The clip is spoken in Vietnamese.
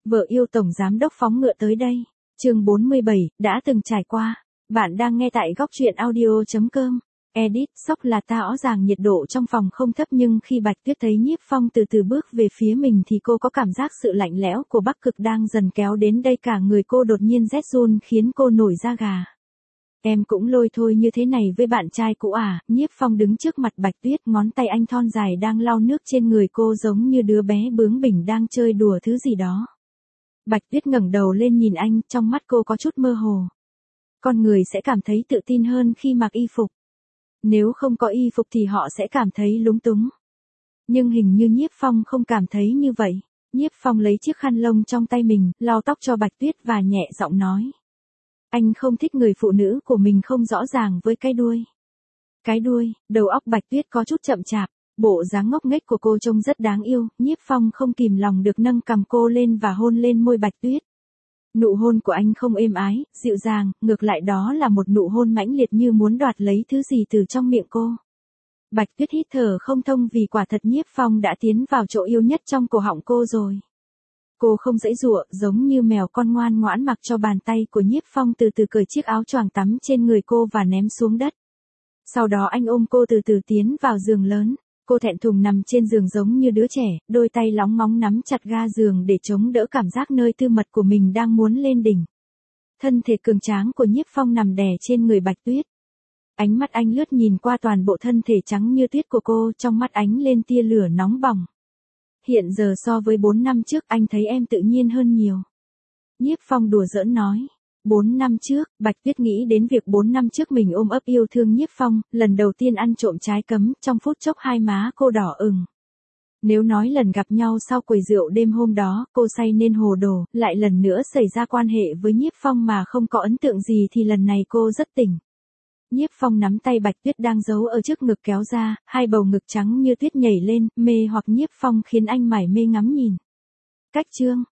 Vợ yêu tổng giám đốc phóng ngựa tới đây. Chương 47, đã từng trải qua. Bạn đang nghe tại góc truyện audio.com. Edit, sốc là ta rõ ràng nhiệt độ trong phòng không thấp nhưng khi Bạch Tuyết thấy Nhiếp Phong từ từ bước về phía mình thì cô có cảm giác sự lạnh lẽo của Bắc Cực đang dần kéo đến đây, cả người cô đột nhiên rét run khiến cô nổi da gà. Em cũng lôi thôi như thế này với bạn trai cũ à? Nhiếp Phong đứng trước mặt Bạch Tuyết, ngón tay anh thon dài đang lau nước trên người cô giống như đứa bé bướng bỉnh đang chơi đùa thứ gì đó. Bạch Tuyết ngẩng đầu lên nhìn anh, trong mắt cô có chút mơ hồ. Con người sẽ cảm thấy tự tin hơn khi mặc y phục. Nếu không có y phục thì họ sẽ cảm thấy lúng túng. Nhưng hình như Nhiếp Phong không cảm thấy như vậy. Nhiếp Phong lấy chiếc khăn lông trong tay mình, lau tóc cho Bạch Tuyết và nhẹ giọng nói. Anh không thích người phụ nữ của mình không rõ ràng với cái đuôi. Cái đuôi, đầu óc Bạch Tuyết có chút chậm chạp, bộ dáng ngốc nghếch của cô trông rất đáng yêu. Nhiếp Phong không kìm lòng được nâng cằm cô lên và hôn lên môi Bạch Tuyết. Nụ hôn của anh không êm ái, dịu dàng, ngược lại đó là một nụ hôn mãnh liệt như muốn đoạt lấy thứ gì từ trong miệng cô. Bạch Tuyết hít thở không thông vì quả thật Nhiếp Phong đã tiến vào chỗ yêu nhất trong cổ họng cô rồi. Cô không giãy giụa, giống như mèo con ngoan ngoãn mặc cho bàn tay của Nhiếp Phong từ từ cởi chiếc áo choàng tắm trên người cô và ném xuống đất. Sau đó anh ôm cô từ từ tiến vào giường lớn. Cô thẹn thùng nằm trên giường giống như đứa trẻ, đôi tay lóng ngóng nắm chặt ga giường để chống đỡ cảm giác nơi tư mật của mình đang muốn lên đỉnh. Thân thể cường tráng của Nhiếp Phong nằm đè trên người Bạch Tuyết. Ánh mắt anh lướt nhìn qua toàn bộ thân thể trắng như tuyết của cô, trong mắt ánh lên tia lửa nóng bỏng. Hiện giờ so với 4 năm trước anh thấy em tự nhiên hơn nhiều. Nhiếp Phong đùa giỡn nói. 4 năm trước, Bạch Tuyết nghĩ đến việc 4 năm trước mình ôm ấp yêu thương Nhiếp Phong, lần đầu tiên ăn trộm trái cấm, trong phút chốc hai má cô đỏ ửng. Nếu nói lần gặp nhau sau quầy rượu đêm hôm đó, cô say nên hồ đồ, lại lần nữa xảy ra quan hệ với Nhiếp Phong mà không có ấn tượng gì thì lần này cô rất tỉnh. Nhiếp Phong nắm tay Bạch Tuyết đang giấu ở trước ngực kéo ra, hai bầu ngực trắng như tuyết nhảy lên, mê hoặc Nhiếp Phong khiến anh mải mê ngắm nhìn. Cách chương